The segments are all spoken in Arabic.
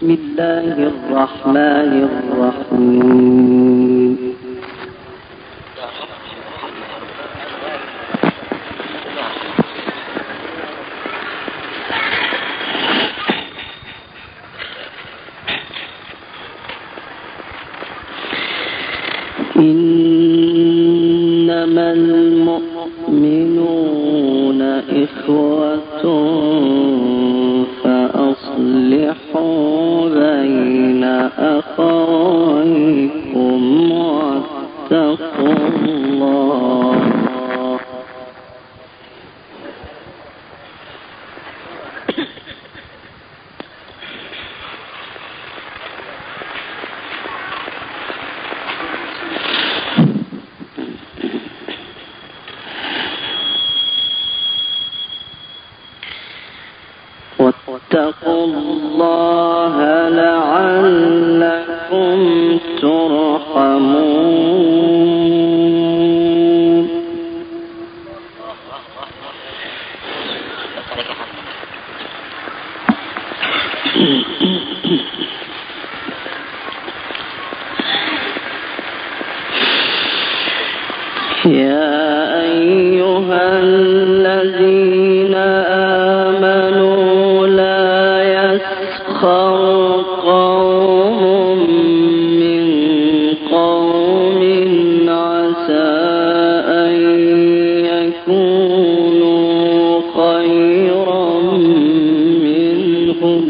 بسم الله الرحمن الرحيم. إنما المؤمنون إخوة فأصلحوا بين أخويكم واتقوا الله لعلكم ترحمون. يا أيها الذين آمنوا لا يسخر قوم من قوم عسى أن يكونوا خيرا منهم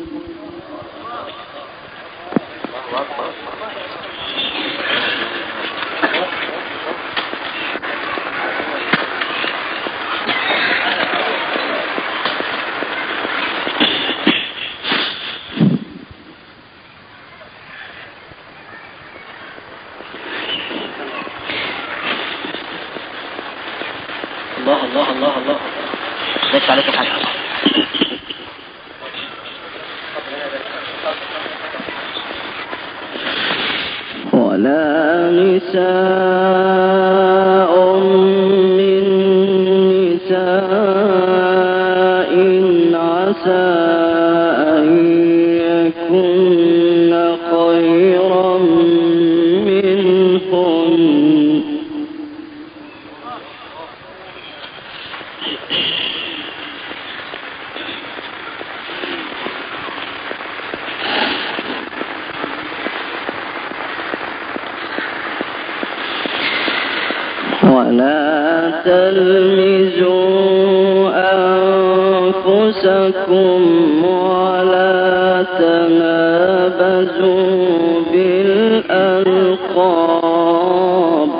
الله ليس عليك حاجة. ولا نساء من نساء عسى أن يكن خيرا منهن ولا تلمزوا أنفسكم ولا تنابزوا بالألقاب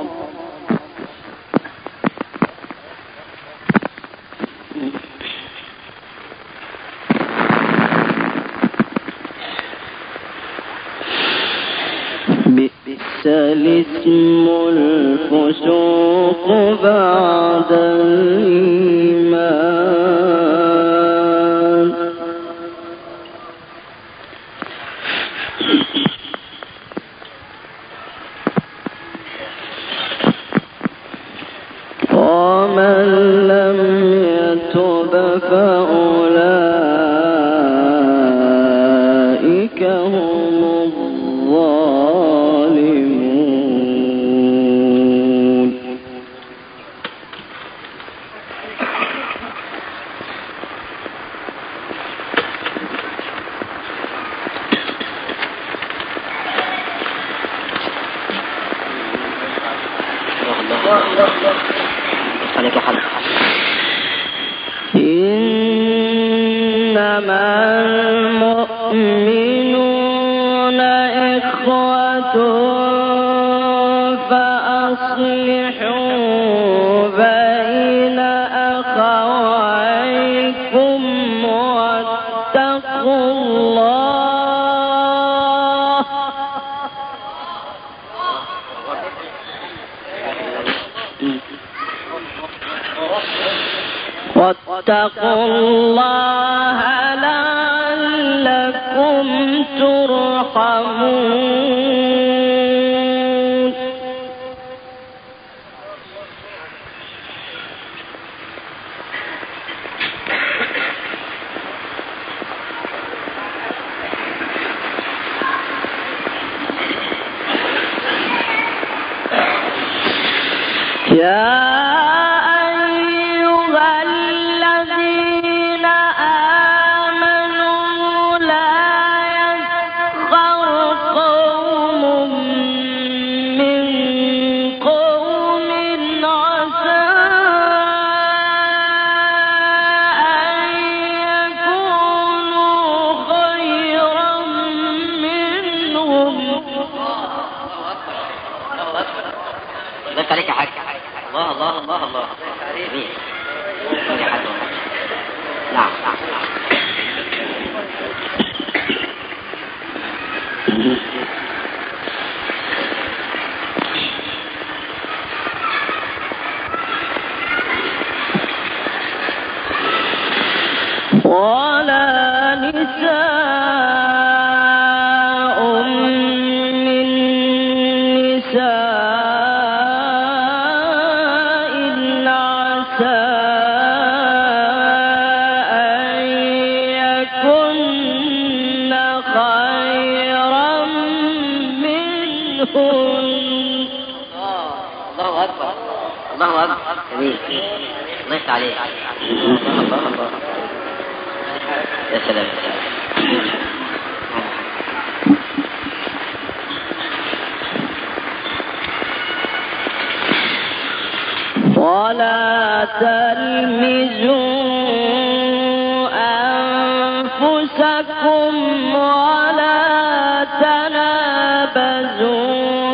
بئس الاسم الفسوق بعد الإيمان ومن لم يتب فأولئك هم الظالمون. عليك حاجة. إنما المؤمنون إخوة فأصلحوا بين أخويكم واتقوا الله لعلكم ترحمون. ضيفت عليك يا حاج. الله الله الله الله. جميل. يا حاج. نعم نعم. ولا نساء من نساء عسى أن يكن خيرا منهن. الله أكبر الله أكبر. جميل. ضيفت عليك. الله الله. يا سلام يا سلام. ولا تلمزوا أنفسكم ولا تنابزوا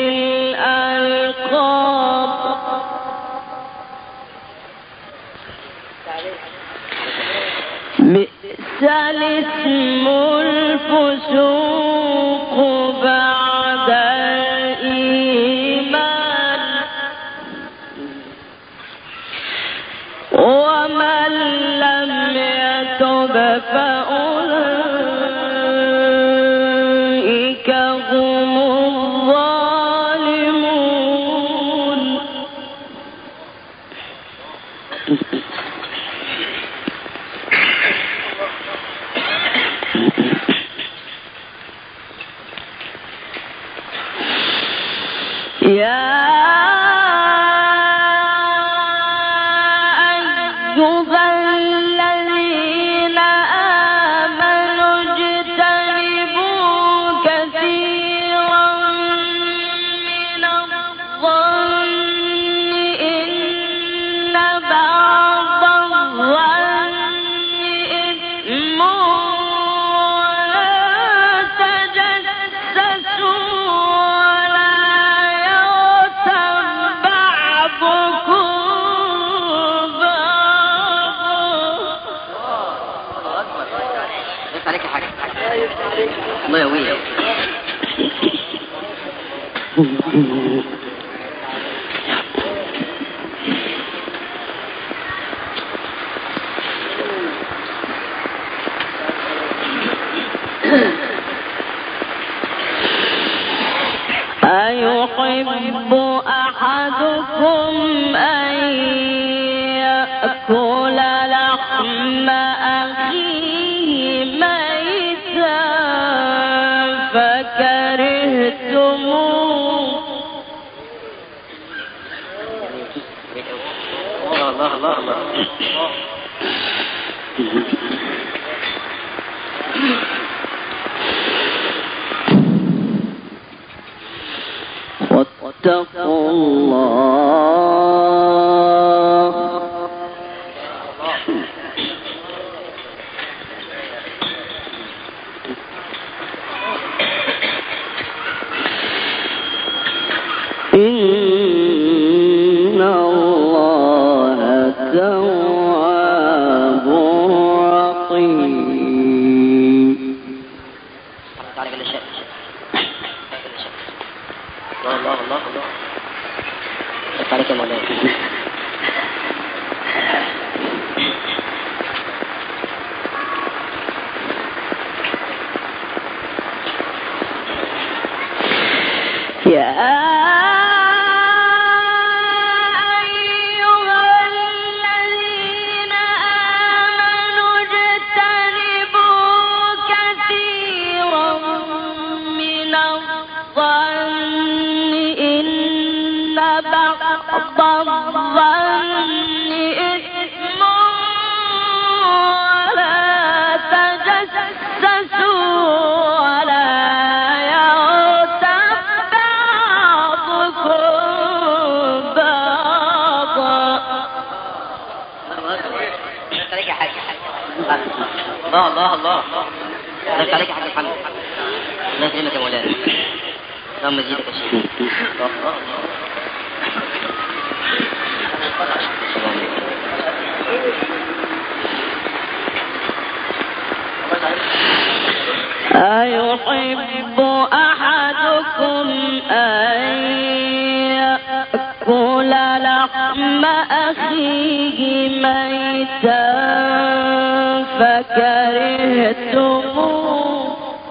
بالألقاب بئس الاسم الفسوق بعد الإيمان ومن لم يتب فأولئك هم الظالمون. يا أيها الذين آمنوا اجتنبوا كثيرا من الظن إن بعض الظن إثم ولا تجسسوا عليك يا حاج. الله يقويك. أيحب أحدكم أن يأكل لحم أخيه ميتا فكرهتموه. الله الله الله. واتقوا الله إن الله تواب رحيم. الله الله الله الله. ضيفت عليك يا مولانا. يا أيها الذين الظن إثم ولا تجسسوا ولا يغتب بعضكم بعضا. الله الله الله الله عليك يا حاج محمد. الله يكرمك يا مولانا. اللهم زيدك يا شيخ. أيحب أحدكم أن يأكل لحم أخيه ميتا فكرهتموه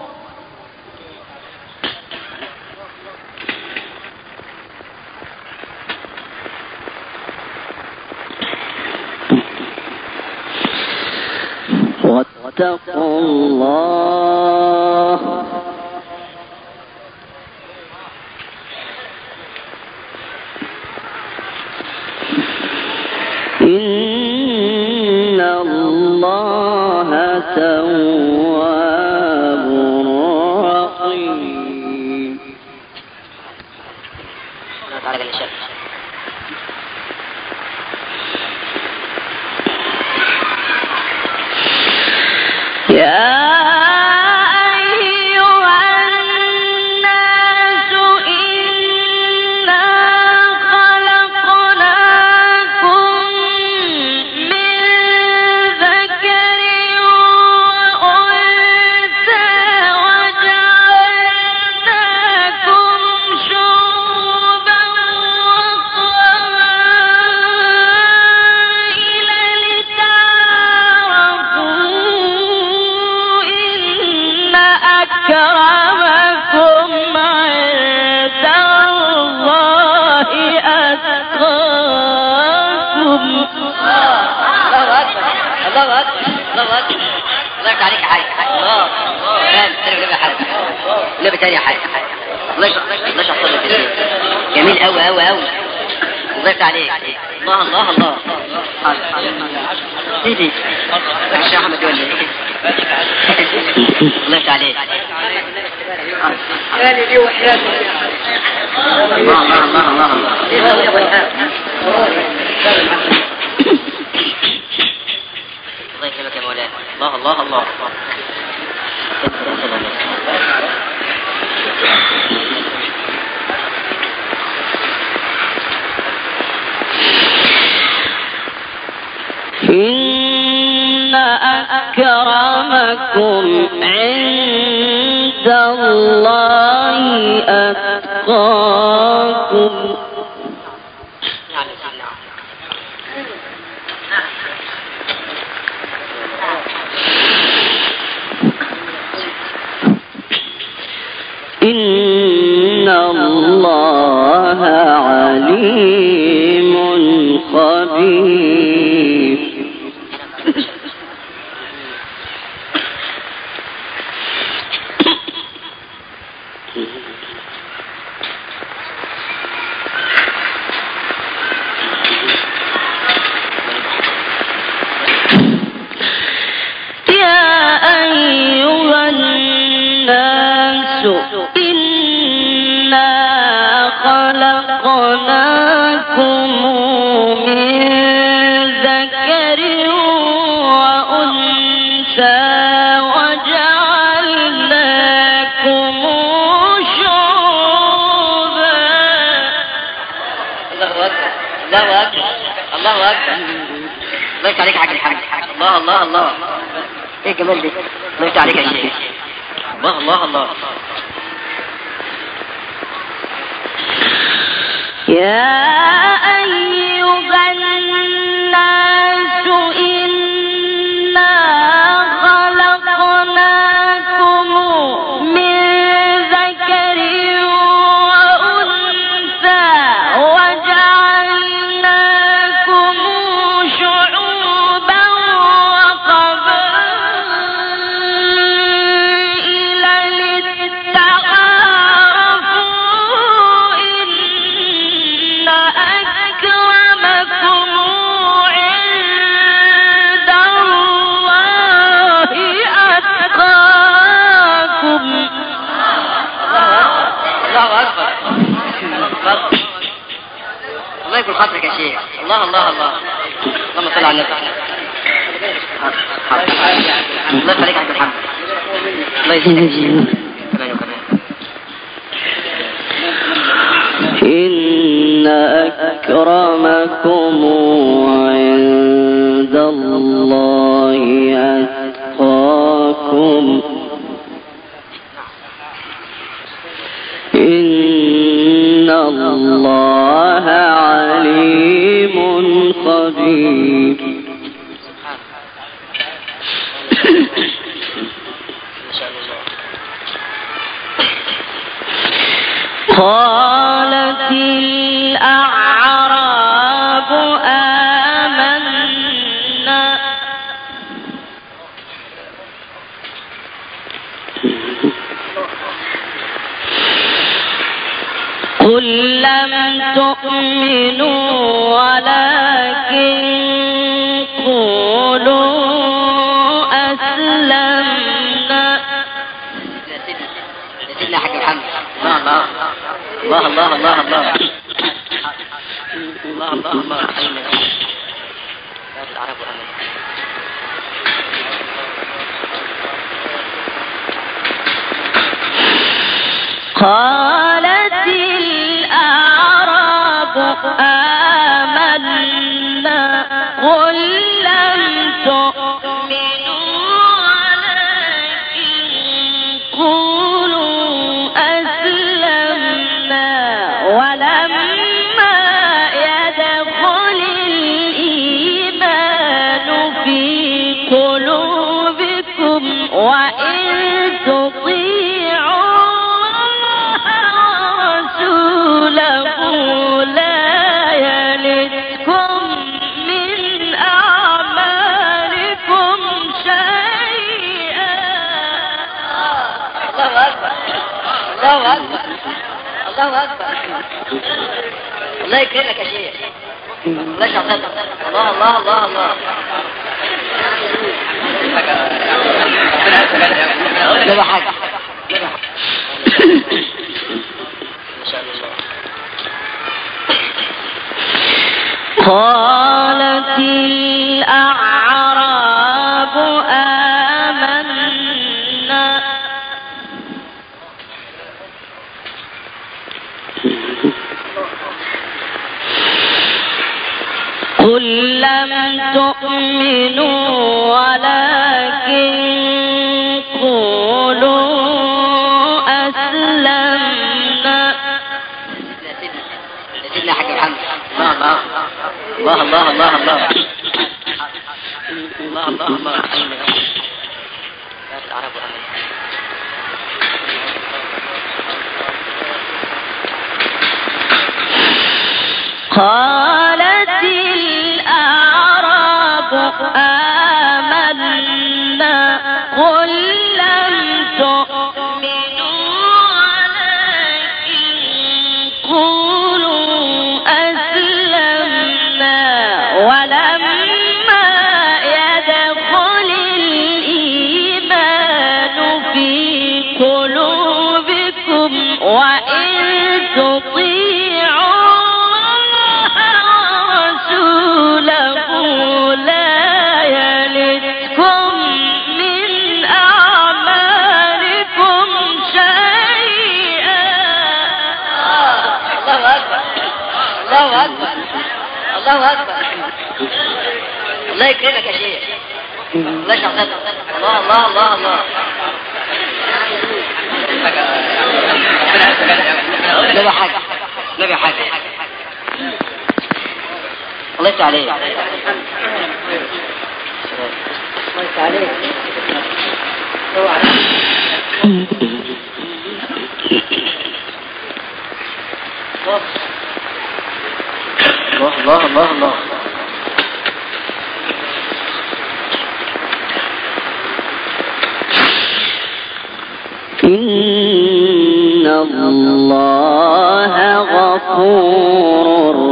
واتقوا الله إن الله تواب رحيم. يا أكرمكم عند الله أتقاكم. الله أكبر الله أكبر الله أكبر. الله يفتح عليك يا حاج. الله النبي تاني يا حاج. الله يشرح صدرك يا شيخ. جميل أوي أوي أوي. الله يفتح عليك. الله الله الله. سيدي الشيخ أحمد يقول لي الله يفتح عليك. ثاني دي وحياته. الله الله الله الله الله. الله يكرمك يا مولانا. الله الله الله. إن أكرمكم عند الله أتقاكم. إن الله عليم خبير. يا أيها الناس إنا خلقناكم من ذكر وأنثى وجعلناكم شعوبا. الله أكبر الله أكبر الله أكبر. الله يفتح عليك يا حاج الحاج. الله الله الله. ايه الجمال ده؟ الله يفتح عليك يا شيخ. الله الله الله. يا أيها الناس إنا خلقناكم من ذكر وأنثى وجعلناكم شعوبا وقبائل لتعارفوا إن أكرمكم الله الله الله. اللهم صل على النبي. الله يخليك يا عبد الحمد. الله يزيدك كمان وكمان. إن أكرمكم عند الله أتقاكم إن الله عليم خبير. قالت الأعراب آمنا قل لم تؤمنوا ولكن قولوا أسلمنا. سيدنا حاج محمد. الله الله الله الله الله الله الله الله. العرب وأمن. قالت الأعراب آمنا قل لم تؤمنوا ولكن قولوا أسلمنا ولما يدخل الإيمان في قلوبكم وإن تطيعوا رسوله لا يلدكم من أعمالكم شيئا. الله أكبر الله أكبر الله أكبر. الله يكرمك يا شيخ. الله يشعطك. الله الله الله الله. لا حاجة قالت الأعراب آمنا قل لم تؤمنوا ولكن قولوا أسلمنا. سيدنا حاج محمد. الله الله الله الله الله الله الله الله. العرب وأمن. قالت الأعراب آمنا قل لم تؤمنوا ولكن قولوا أسلمنا ولما يدخل الإيمان في قلوبكم وإن تطيعوا رسوله لا يلدكم من أعمالكم شيئا. الله أكبر الله أكبر الله أكبر. الله يكرمك يا شيخ. الله يشعطك. الله الله الله الله. لا حاجة لا حاجة. الله يفتح عليك. الله يفتح عليك. الله الله الله. إن الله غفور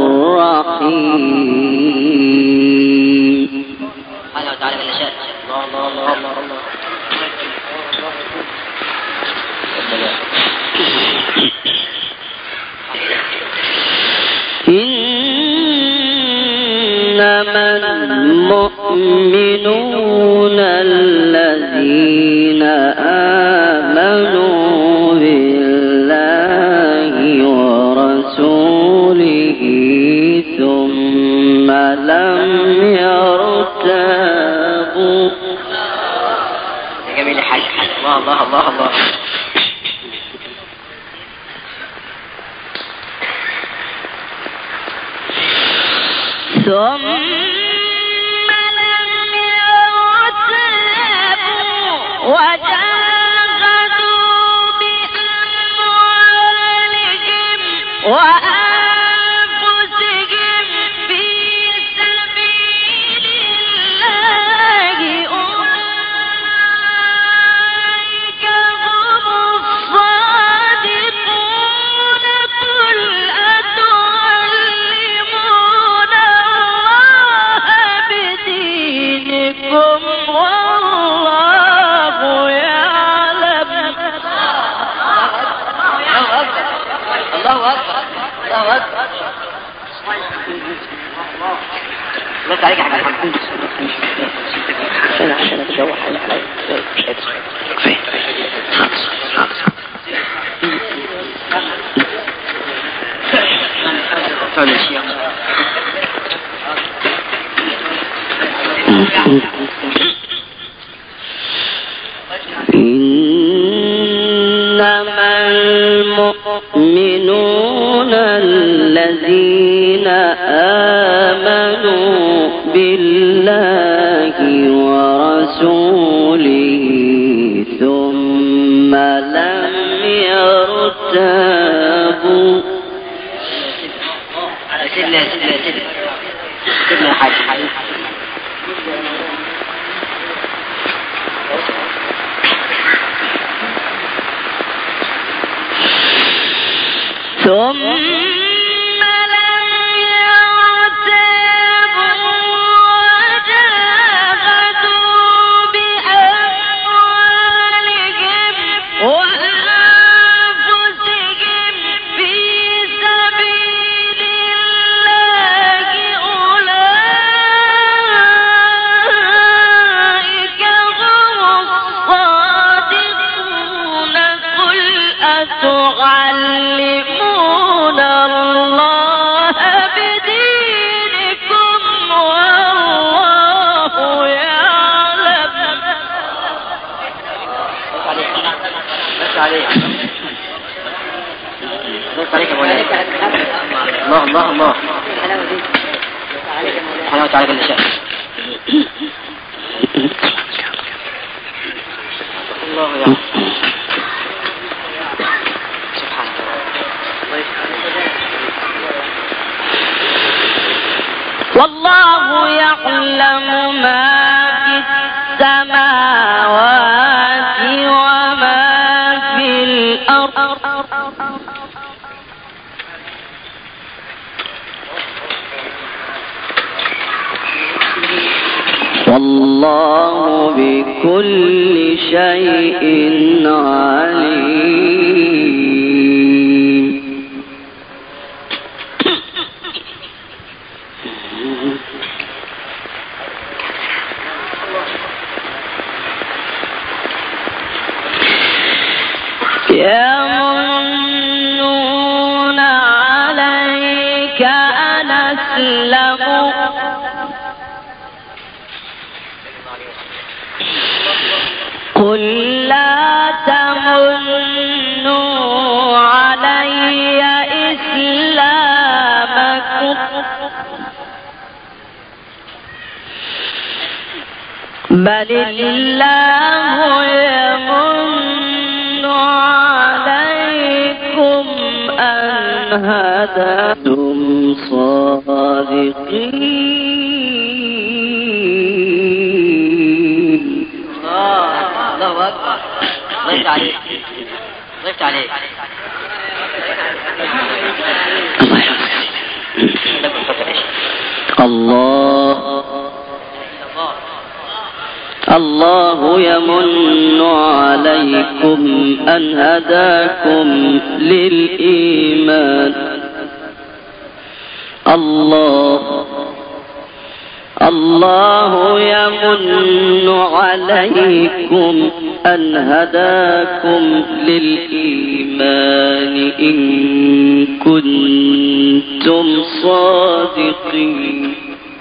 رحيم. سبحانه وتعالى من شاء. الله الله الله الله الله. إن المؤمنون الذين آمنوا بالله ورسوله ثم لم يرتابوا. جميل حاج. الله الله الله الله. ثم لم يرتابوا وجاهدوا بأموالهم وأنفسهم في سبيل الله أولئك هم الصادقون. قل أتعلمون الله بدينكم والله يعلم. الله أكبر. الله أكبر. بس عليك يا حاج محمد. عشان اتجوح على إنما المؤمنون الذين آمنوا بالله ورسوله ثم لم يرتابوا. سيدنا حاج. ثم لم يرتابوا وجاهدوا بأموالهم وأنفسهم في سبيل الله أولئك هم الصادقون. قل أتعلمون الله بدينكم والله يعلم. بس عليك. بس عليك يا مولانا. الله الله الله. حلاوة عليك النشاء. الله يعلم. سبحان الله. والله يعلم ما في السماوات وما في الأرض. والله بكل شيء عليم. يمنون عليك أن أسلموا قل لا تمنوا علي إسلامكم بل الله يمن عليكم أن هداكم صادقين. الله أكبر. ضيفت عليك. ضيفت عليك. الله يمن عليكم أن هداكم للإيمان. الله الله يمن عليكم أن هداكم للإيمان إن كنتم صادقين.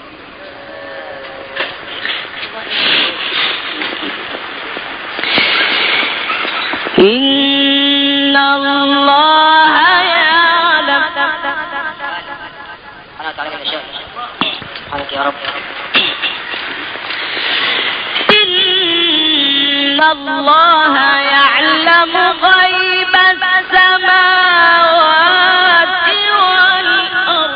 إن الله يعلم. سبحانك يا رب. إن الله يعلم غيب السماوات والأرض.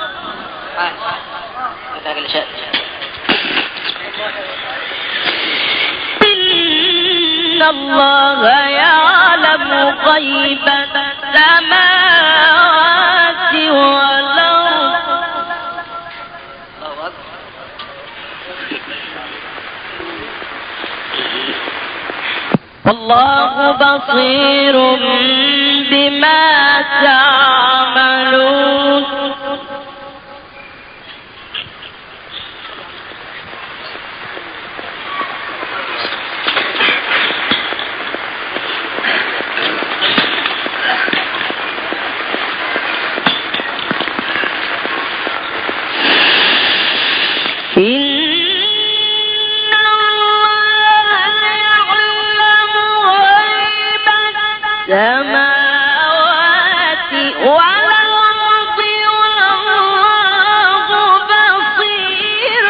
إن الله يعلم غيب السماوات والأرض. والله بصير بما تعملون. السماوات والأرض والله بصير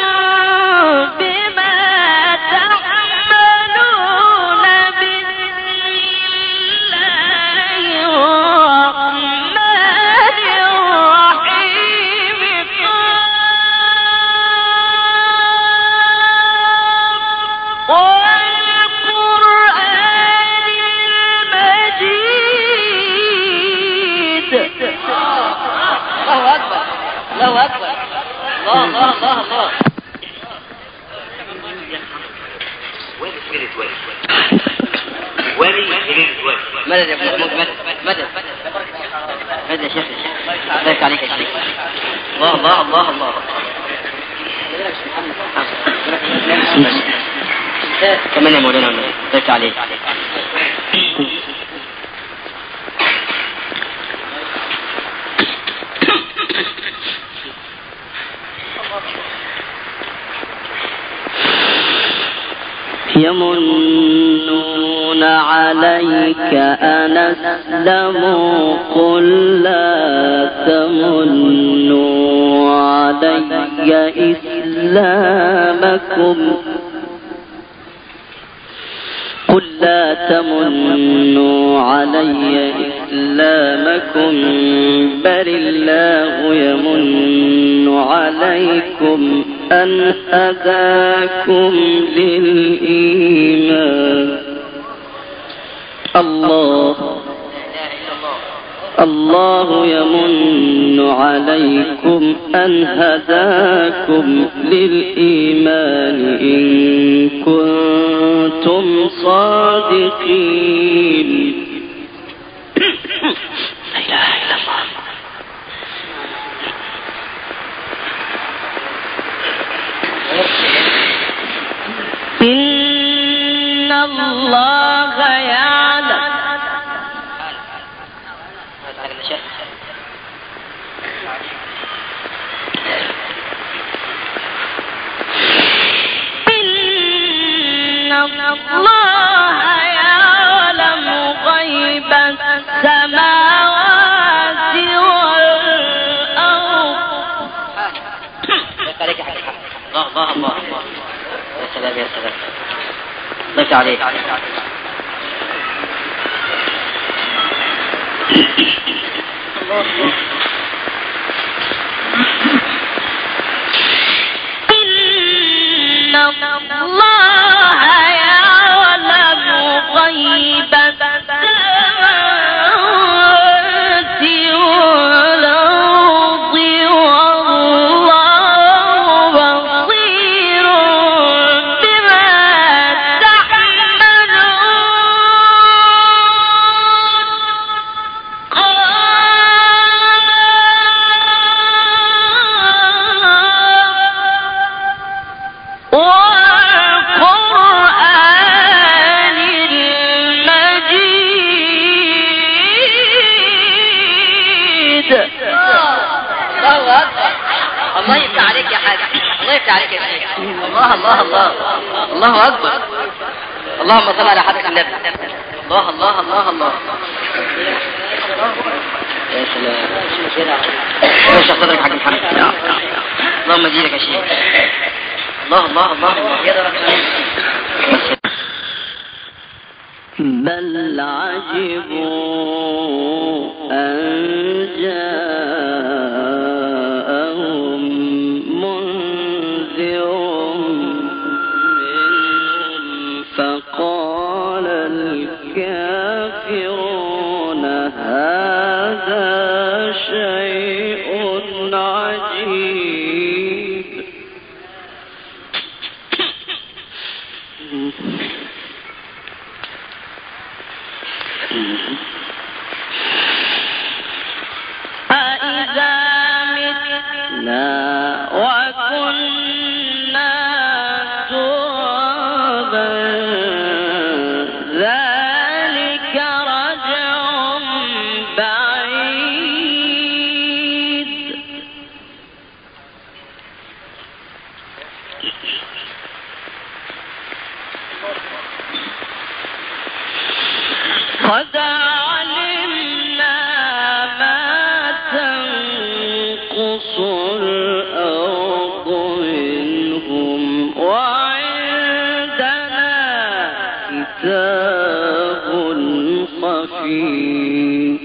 بما تعملون. الله أكبر. الله الله الله الله. مدد يا محمود، مدد يا شيخ. بارك عليك يا شيخ. الله الله الله الله. كمان يا مولانا، بارك عليك. يمنون عليك أن أسلموا قل لا تمنوا علي إسلامكم قل لا تمنوا علي إسلامكم بل الله يمن عليكم أن هداكم للإيمان. الله يمن عليكم أن هداكم للإيمان إن كنتم صادقين. لا إله إلا الله. إن الله يعلم. إن الله يعلم غيب السماوات والأرض. الله الله الله. يا سلام يا سلام. ضيف عليك. إن الله يعلم غيب السماوات والأرض والله بصير بما تعملون. الله الله الله الله أكبر. اللهم صل على حضرة النبي. الله الله الله الله. يا سلام. يا شيخ صدرك حق محمد. اللهم اجيلك يا شيخ. الله الله الله الله. بل عجبوا أن جاءهم منذر منهم فقال الكافرون هذا شيء عجيب. أإذا متنا وكنا ترابا ذلك رجع بعيد. قد علمنا ما تنقص الأرض منهم وعندنا كتاب خفي.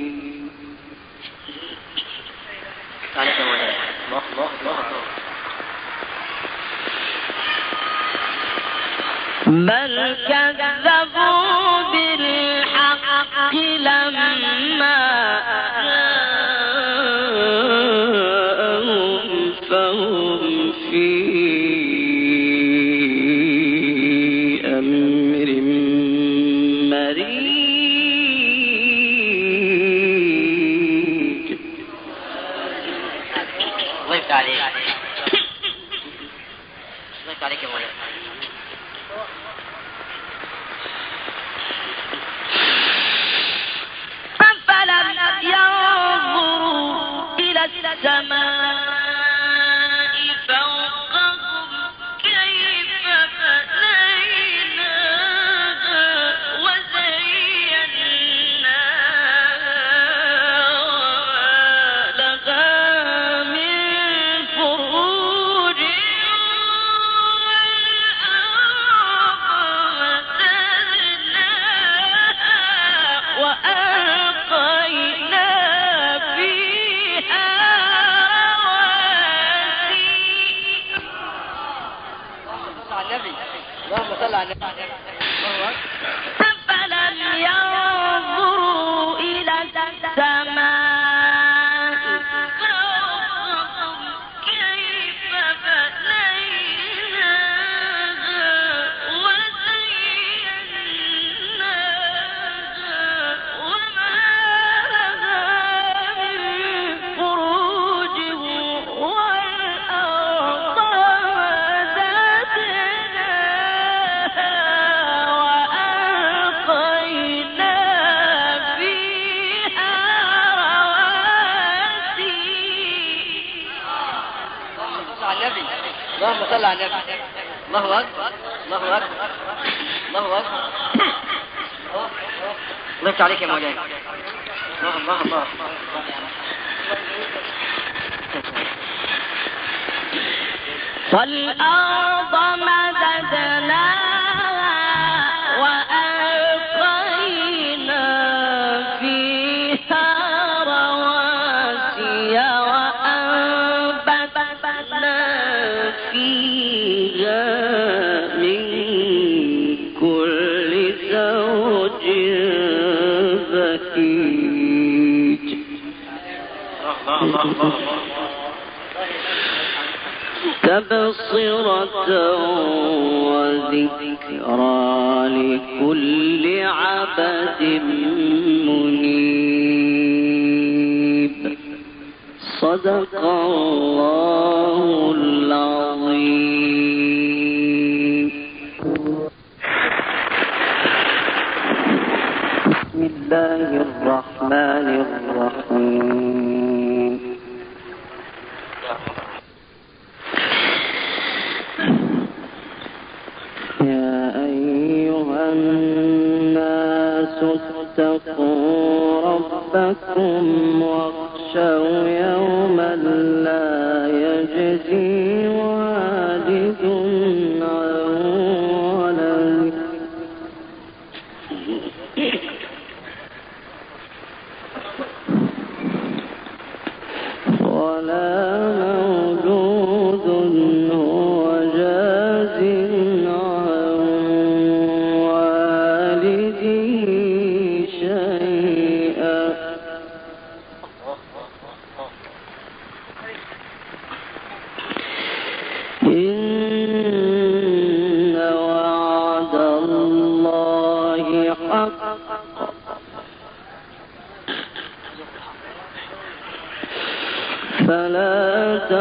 بل كذبوا بالحق لما جاءهم فهم في أمر مريج. الله يفتح عليك. الله يفتح عليك يا مولانا. أفلم ينظروا إلى السماء فوقهم كيف بنيناها وزيناها لها من فروج وألقينا فيها رواسي. اللهم صل على النبي. أفلم ينظروا إلى السماء فوقهم كيف بنيناها وزيناها وما لها من فروج والأرض مددناها وألقينا فيها رواسي. اللهم صل على النبي. الله أكبر. الله أكبر. الله أكبر. الله يفتح عليك يا مولانا. الله الله الله. والأرض مددناها وألقينا فيها رواسي وأنبتنا فيها من كل زوج بهيج. الله الله الله. تبصرة وذكرى لكل عبد منيب. صدق الله العظيم. بسم الله الرحمن الرحيم. اتقوا ربكم واخشوا يوما لا يجزي والد عن ولده ولا مولود هو جاز عن والده شيئا إن وعد الله حق فلا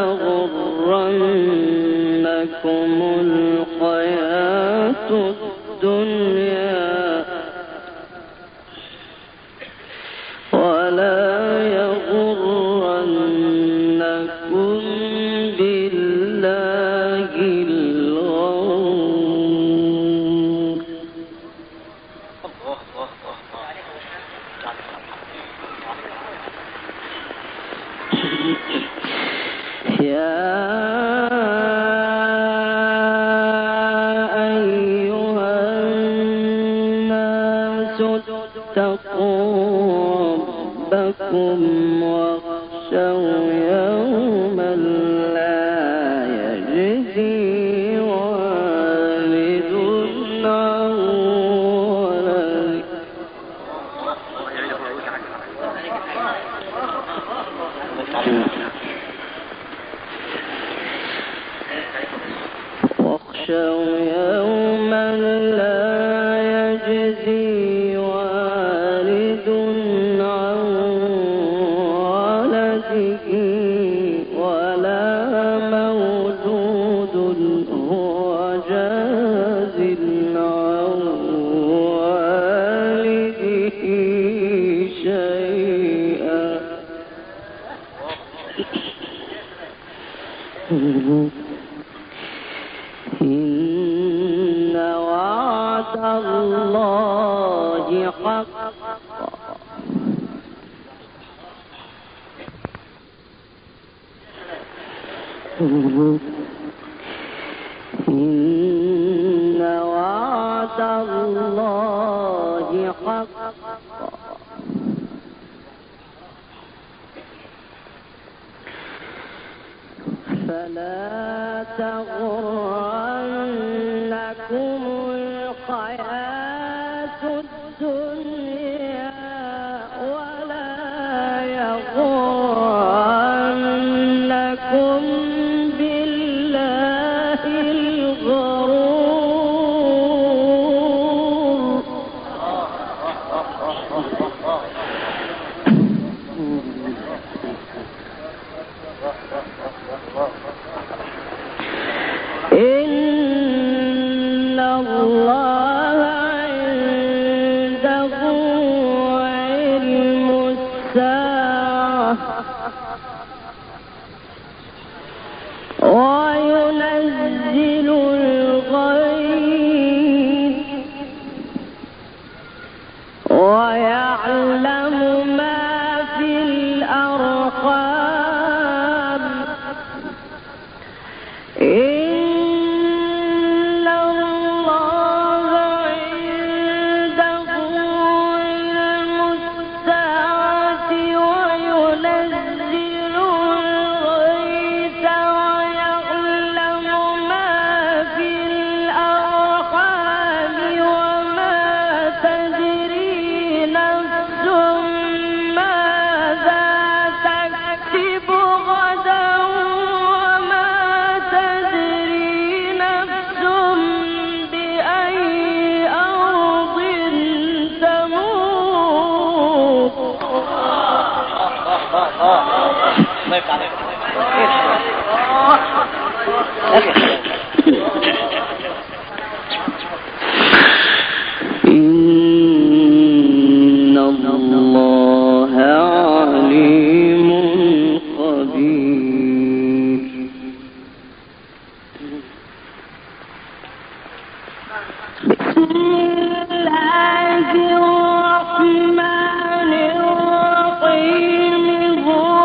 تغرنكم الحياة الدنيا ولا يغرنكم بالله الغرور يا أيها الناس اتقوا ربكم واخشوا يوما لا يجزي والد عن ولده واخشوا يوما لا يجزي والد عن ولده ولا مولود هو جاز عن والده شيئا إن وعد الله حق إن وعد الله حق فلا تغرنكم الحياة الدنيا ولا يغرنكم بالله الغرور إن الله عنده علم الساعة وينزل الغيث ويعلم ما في الأرحام إن الله عنده علم الساعة وينزل الغيث ويعلم ما في الأرحام وما تدري نفس ماذا تكسب غدا وما تدري نفس بأي أرض تموت إن الله عليم خبير بسم الله الرحمن الرحمن الرحيم هو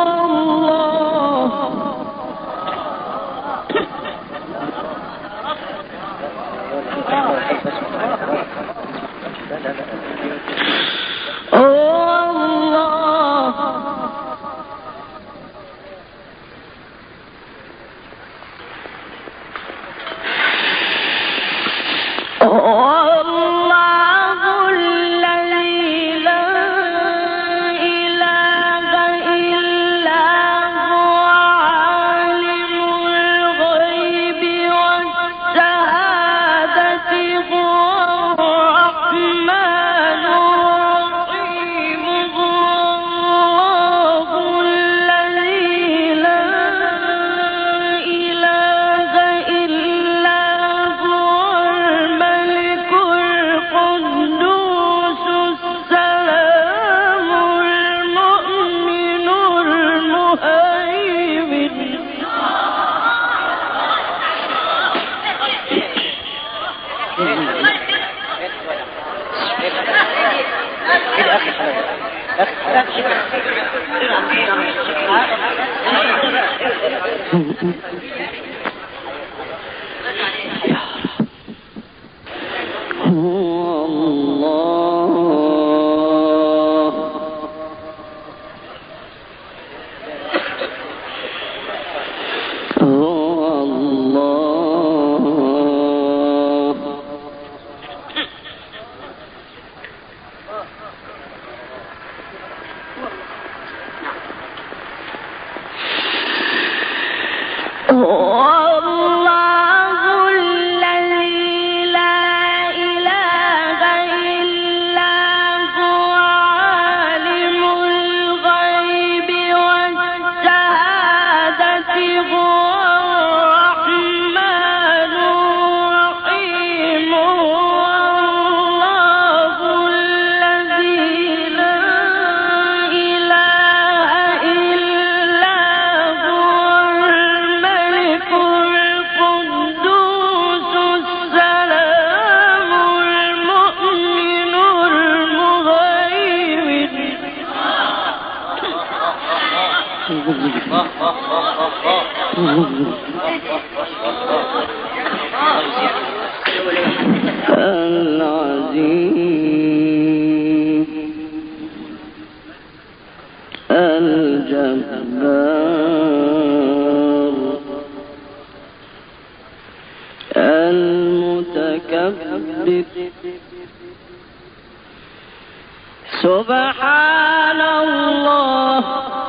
العزيز الجبار المتكبر سبحان الله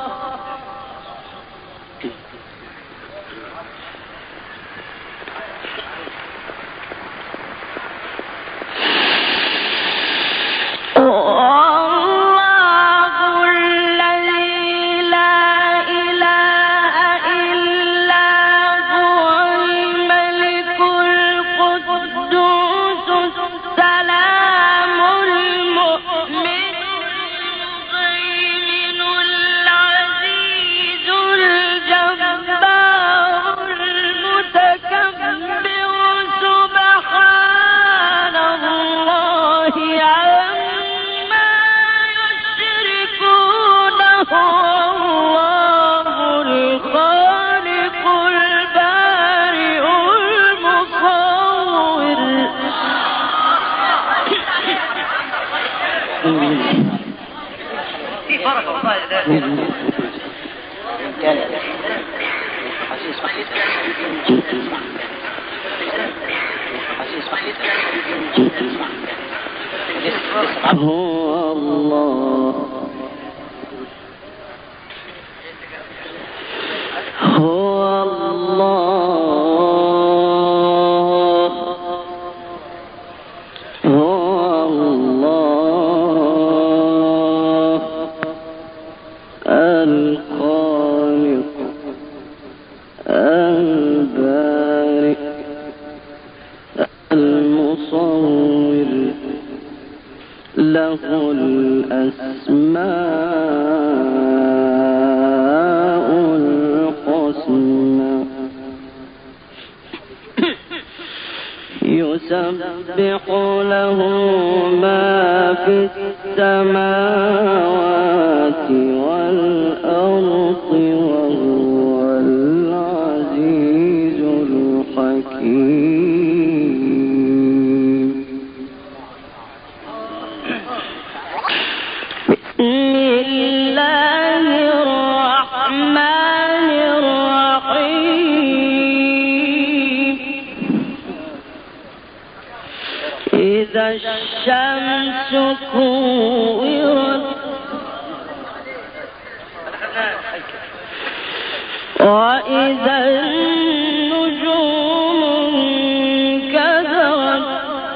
هو الله هو الله هو الله الخالق البارئ المصور له الأسماء الحسنى يسبح له ما في السماوات والأرض وهو العزيز الحكيم. بسم الله الرحمن الرحيم. إذا الشمس كورت وإذا النجوم انكدرت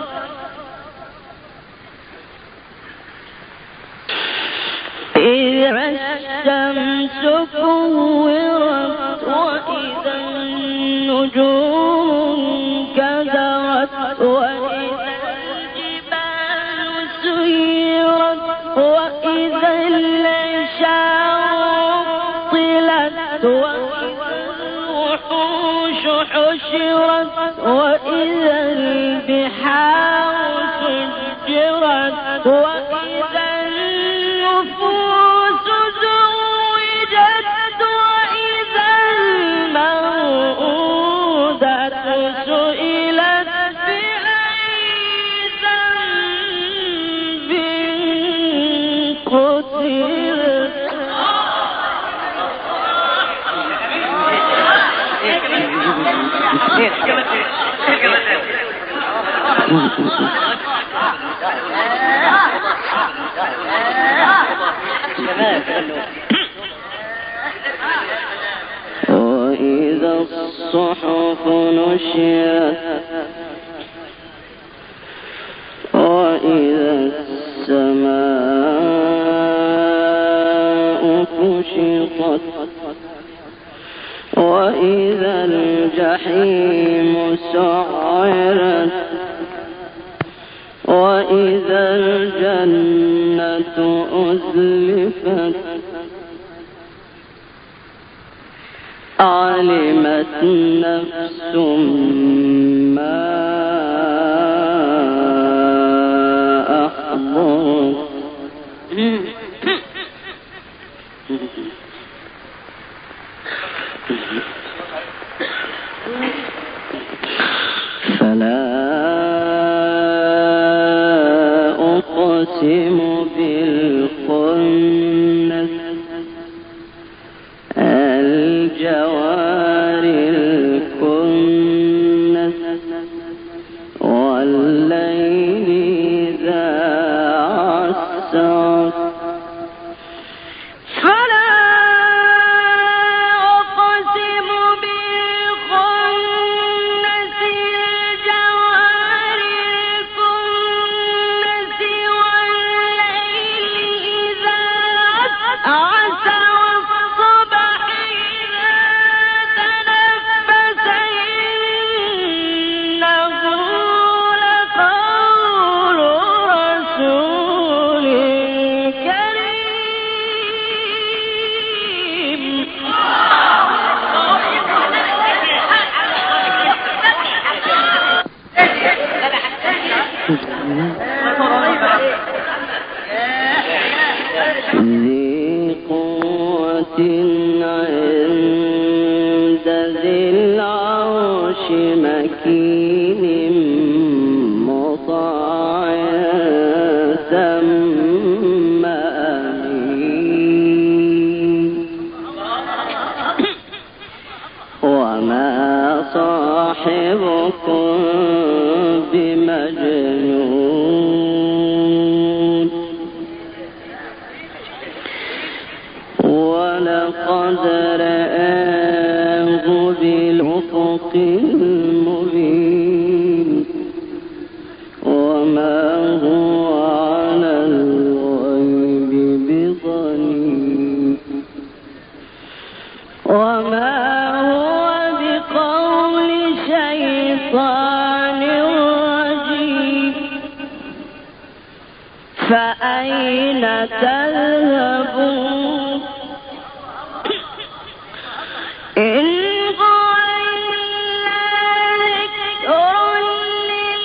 إذا الشمس كورت وإذا النجوم انكدرت وإذا الجبال سيرت وإذا العشار عطلت وإذا الوحوش حشرت وإذا البحار سجرت وإذا النفوس زوجت وإذا الموءودة سئلت بأي ذنب قتلت. وإذا الصحف نشرت وإذا السماء كشطت وإذا الجحيم سعرت وإذا الجنة أزلفت علمت نفس ما أحضرت. فلا أقسم بالخنس الجوار الكنس والليل إذا عسعس. فلا أقسم بالخنس الجوار الكنس والليل إذا عسعس والصبح إذا تنفس إنه لقول رسول كريم. ذي قوة عند ذي العرش مكين مطاع ثم أمين. وما صاحبكم بمجنون ولقد رآه بالأفق المبين وما هو على الغيب بضنين وما هو بقول شيطان رجيم. فأين تذهبون إن هو إلا ذكر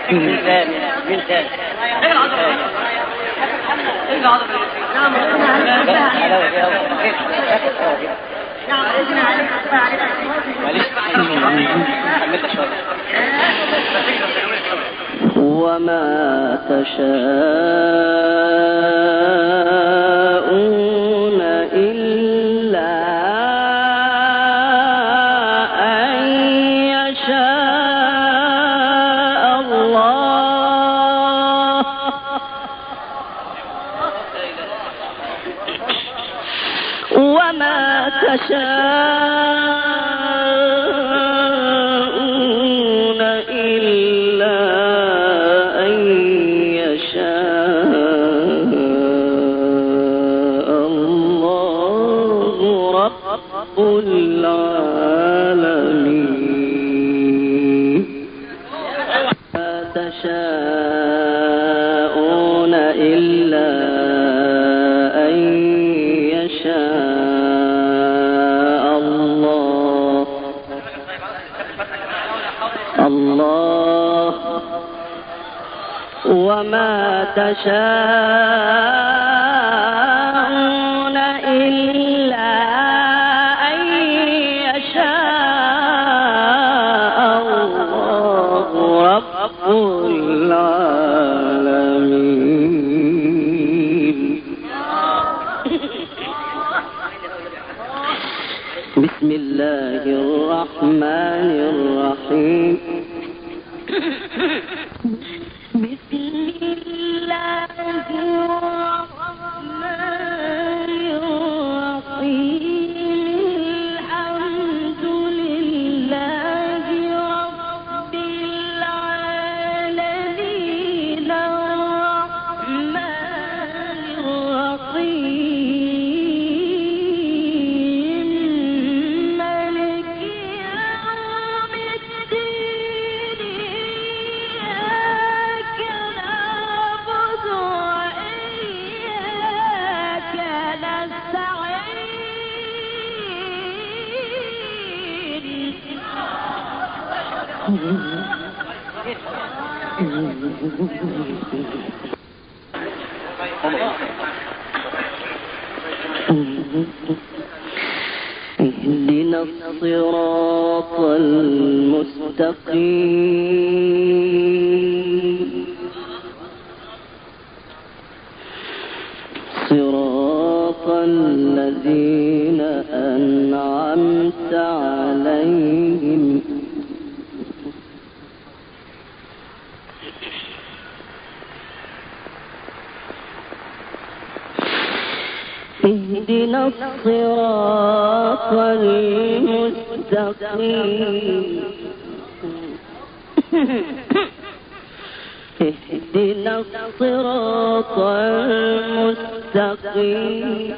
مين ثاني؟ وما تشاءون إلا أن يشاء الله. وما تشاءون إلا أن يشاء الله رب العالمين. ما تشاءون إلا أن يشاء الله. وما تشاءون إلا أن يشاء الله رب العالمين. بسم الله الرحمن الرحيم. بسم الله الرحمن الرحيم. الحمد لله رب العالمين الرحمن الرحيم مالك يوم الدين. إياك نعبد وإياك اهدنا الصراط المستقيم. صراط الذين أنعمت عليهم اهدنا الصراط المستقيم. اهدنا الصراط المستقيم.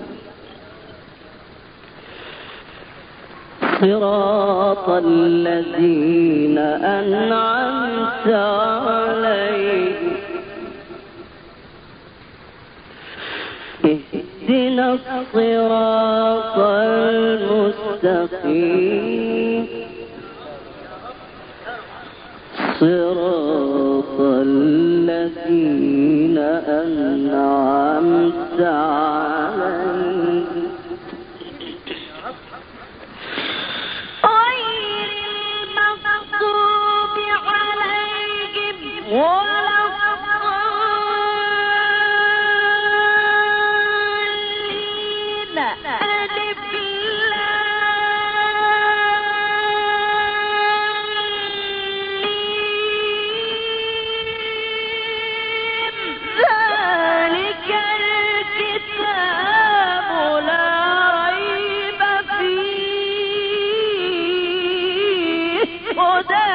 صراط الذين أنعمت عليهم. اهدنا الصراط المستقيم. صراط الذين أنعمت عليهم غير المغضوب عليهم ولا الضالين. ألف ذلك الكتاب لا ريب فيه هدى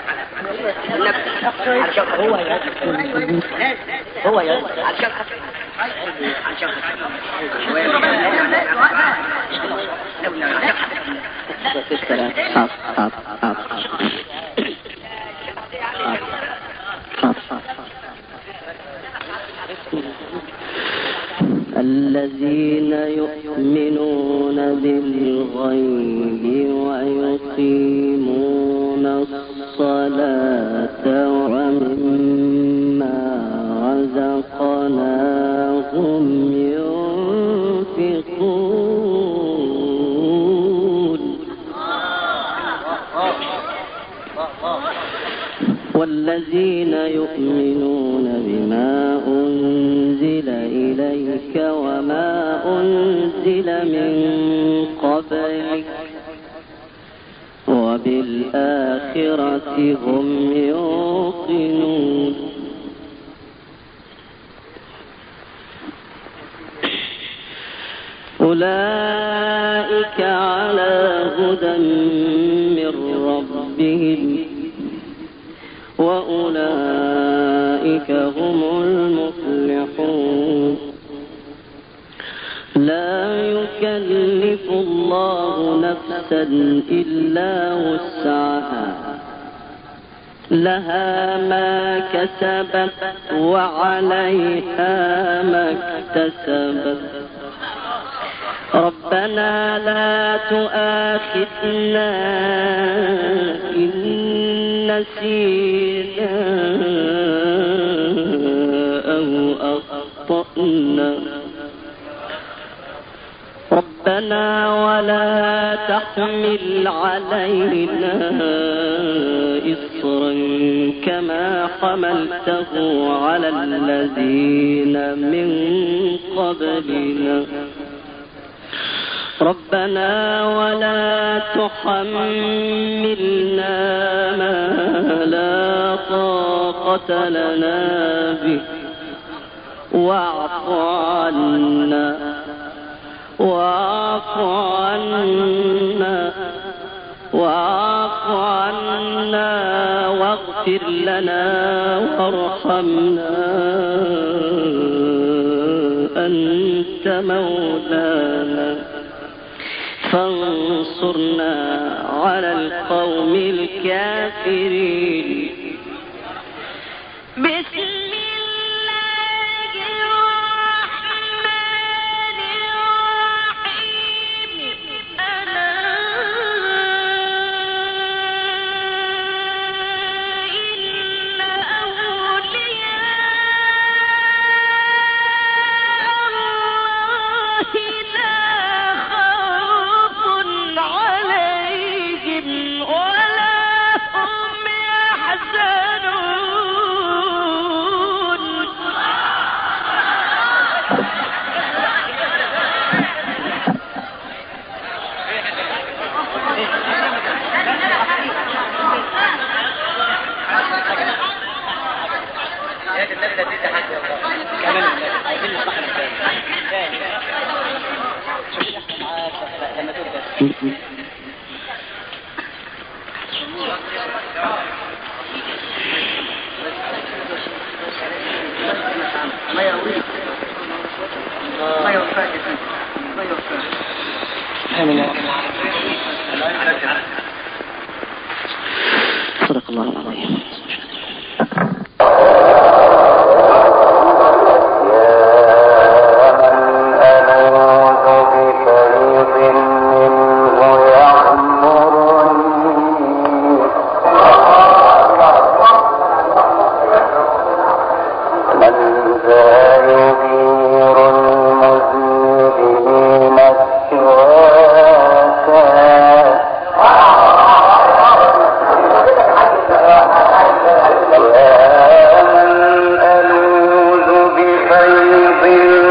للمتقين. هو يا الذين يؤمنون بالغيب ويقيمون الصلاة ومما رزقناهم ينفقون والذين يؤمنون بما أنزل إليك وما أنزل من قبلك وبالآخرة هم يوقنون أولئك على هدى من ربهم وأولئك هم المفلحون لا يكلف الله نفسا إلا وسعها لها ما كسبت وعليها ما اكتسبت ربنا لا تؤاخذنا إن نسينا أو أخطأنا ربنا ولا تحمل علينا إصرا كما حملته على الذين من قبلنا ربنا ولا تحملنا ما لا طاقة لنا به واعف عنا واغفر لنا وارحمنا أنت مولانا فانصرنا على القوم الكافرين بسم الله الرحمن الرحيم ألا إن أولياء صدق الله العظيم. بفيض